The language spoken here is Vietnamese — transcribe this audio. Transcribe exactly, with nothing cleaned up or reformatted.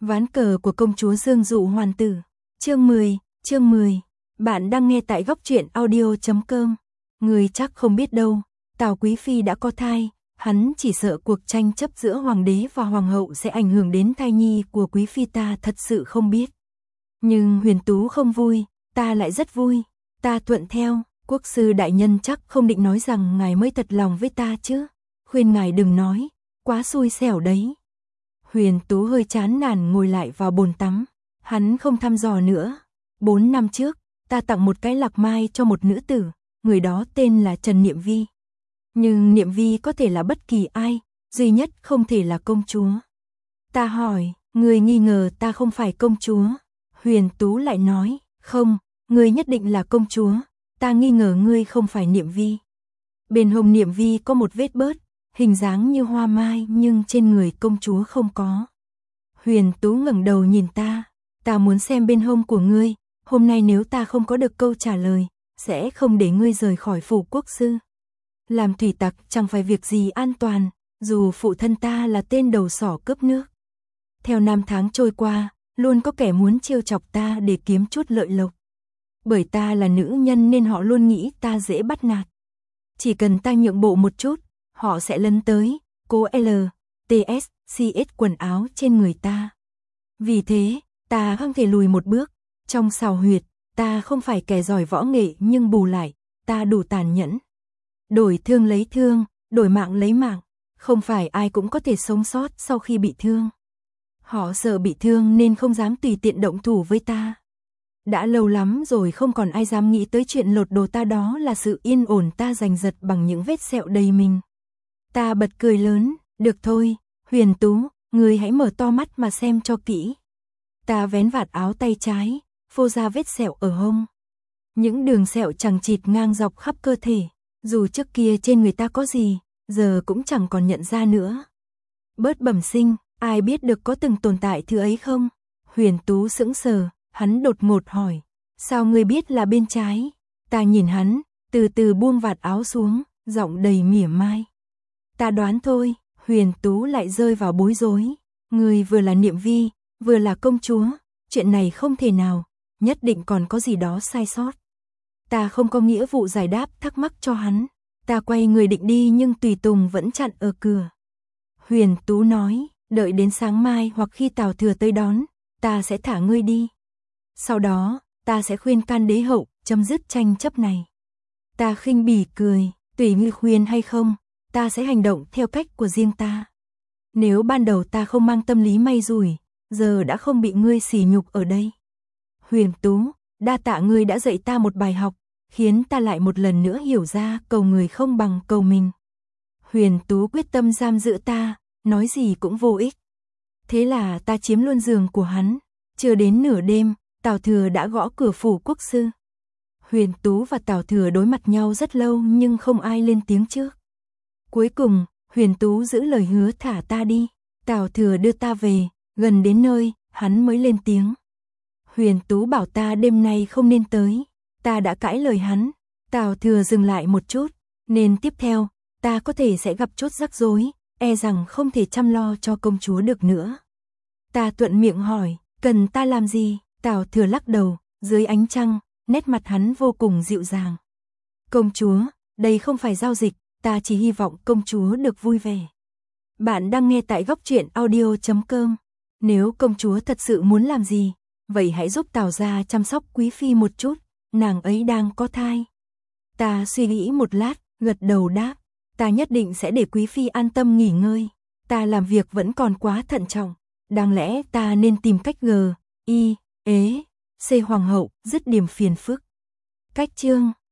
Ván cờ của công chúa Dương Dụ Hoàn Tử. Chương mười, chương mười. Bạn đang nghe tại góc truyện audio chấm com. Người chắc không biết đâu, Tào Quý Phi đã có thai, hắn chỉ sợ cuộc tranh chấp giữa hoàng đế và hoàng hậu sẽ ảnh hưởng đến thai nhi của Quý Phi, ta thật sự không biết. Nhưng Huyền Tú không vui, ta lại rất vui, ta thuận theo. Quốc sư đại nhân chắc không định nói rằng ngài mới thật lòng với ta chứ, khuyên ngài đừng nói, quá xui xẻo đấy. Huyền Tú hơi chán nản ngồi lại vào bồn tắm, hắn không thăm dò nữa. Bốn năm trước, ta tặng một cái lạc mai cho một nữ tử, người đó tên là Trần Niệm Vi. Nhưng Niệm Vi có thể là bất kỳ ai, duy nhất không thể là công chúa. Ta hỏi, người nghi ngờ ta không phải công chúa? Huyền Tú lại nói, không, người nhất định là công chúa, ta nghi ngờ ngươi không phải Niệm Vi. Bên hông Niệm Vi có một vết bớt, hình dáng như hoa mai nhưng trên người công chúa không có. Huyền Tú ngẩng đầu nhìn ta, ta muốn xem bên hông của ngươi, hôm nay nếu ta không có được câu trả lời, sẽ không để ngươi rời khỏi phủ quốc sư. Làm thủy tặc chẳng phải việc gì an toàn, dù phụ thân ta là tên đầu sỏ cướp nước. Theo năm tháng trôi qua, luôn có kẻ muốn trêu chọc ta để kiếm chút lợi lộc. Bởi ta là nữ nhân nên họ luôn nghĩ ta dễ bắt nạt. Chỉ cần ta nhượng bộ một chút, họ sẽ lấn tới, cố L, T S, C S quần áo trên người ta. Vì thế, ta không thể lùi một bước. Trong xào huyệt, ta không phải kẻ giỏi võ nghệ nhưng bù lại, ta đủ tàn nhẫn. Đổi thương lấy thương, đổi mạng lấy mạng, không phải ai cũng có thể sống sót sau khi bị thương. Họ sợ bị thương nên không dám tùy tiện động thủ với ta. Đã lâu lắm rồi không còn ai dám nghĩ tới chuyện lột đồ ta, đó là sự yên ổn ta giành giật bằng những vết sẹo đầy mình. Ta bật cười lớn, được thôi, Huyền Tú, ngươi hãy mở to mắt mà xem cho kỹ. Ta vén vạt áo tay trái, phô ra vết sẹo ở hông. Những đường sẹo chằng chịt ngang dọc khắp cơ thể, dù trước kia trên người ta có gì, giờ cũng chẳng còn nhận ra nữa. Bớt bẩm sinh, ai biết được có từng tồn tại thứ ấy không? Huyền Tú sững sờ, hắn đột ngột hỏi, sao ngươi biết là bên trái? Ta nhìn hắn, từ từ buông vạt áo xuống, giọng đầy mỉa mai. Ta đoán thôi. Huyền Tú lại rơi vào bối rối. Ngươi vừa là Niệm Vi, vừa là công chúa, chuyện này không thể nào, nhất định còn có gì đó sai sót. Ta không có nghĩa vụ giải đáp thắc mắc cho hắn. Ta quay người định đi nhưng tùy tùng vẫn chặn ở cửa. Huyền Tú nói, đợi đến sáng mai hoặc khi Tào Thừa tới đón, ta sẽ thả ngươi đi. Sau đó, ta sẽ khuyên can đế hậu, chấm dứt tranh chấp này. Ta khinh bỉ cười, tùy ngươi khuyên hay không, ta sẽ hành động theo cách của riêng ta. Nếu ban đầu ta không mang tâm lý may rủi, giờ đã không bị ngươi sỉ nhục ở đây. Huyền Tú, đa tạ ngươi đã dạy ta một bài học, khiến ta lại một lần nữa hiểu ra cầu người không bằng cầu mình. Huyền Tú quyết tâm giam giữ ta, nói gì cũng vô ích. Thế là ta chiếm luôn giường của hắn. Chưa đến nửa đêm, Tào Thừa đã gõ cửa phủ quốc sư. Huyền Tú và Tào Thừa đối mặt nhau rất lâu nhưng không ai lên tiếng trước. Cuối cùng, Huyền Tú giữ lời hứa thả ta đi. Tào Thừa đưa ta về, gần đến nơi, hắn mới lên tiếng. Huyền Tú bảo ta đêm nay không nên tới. Ta đã cãi lời hắn. Tào Thừa dừng lại một chút, nên tiếp theo, ta có thể sẽ gặp chút rắc rối, e rằng không thể chăm lo cho công chúa được nữa. Ta thuận miệng hỏi, cần ta làm gì? Tào Thừa lắc đầu, dưới ánh trăng, nét mặt hắn vô cùng dịu dàng. Công chúa, đây không phải giao dịch, ta chỉ hy vọng công chúa được vui vẻ. Bạn đang nghe tại góc truyện audio chấm com. Nếu công chúa thật sự muốn làm gì, vậy hãy giúp Tào gia chăm sóc Quý Phi một chút, nàng ấy đang có thai. Ta suy nghĩ một lát, gật đầu đáp, ta nhất định sẽ để Quý Phi an tâm nghỉ ngơi. Ta làm việc vẫn còn quá thận trọng, đáng lẽ ta nên tìm cách g, i, ế, c hoàng hậu, dứt điểm phiền phức. Cách chương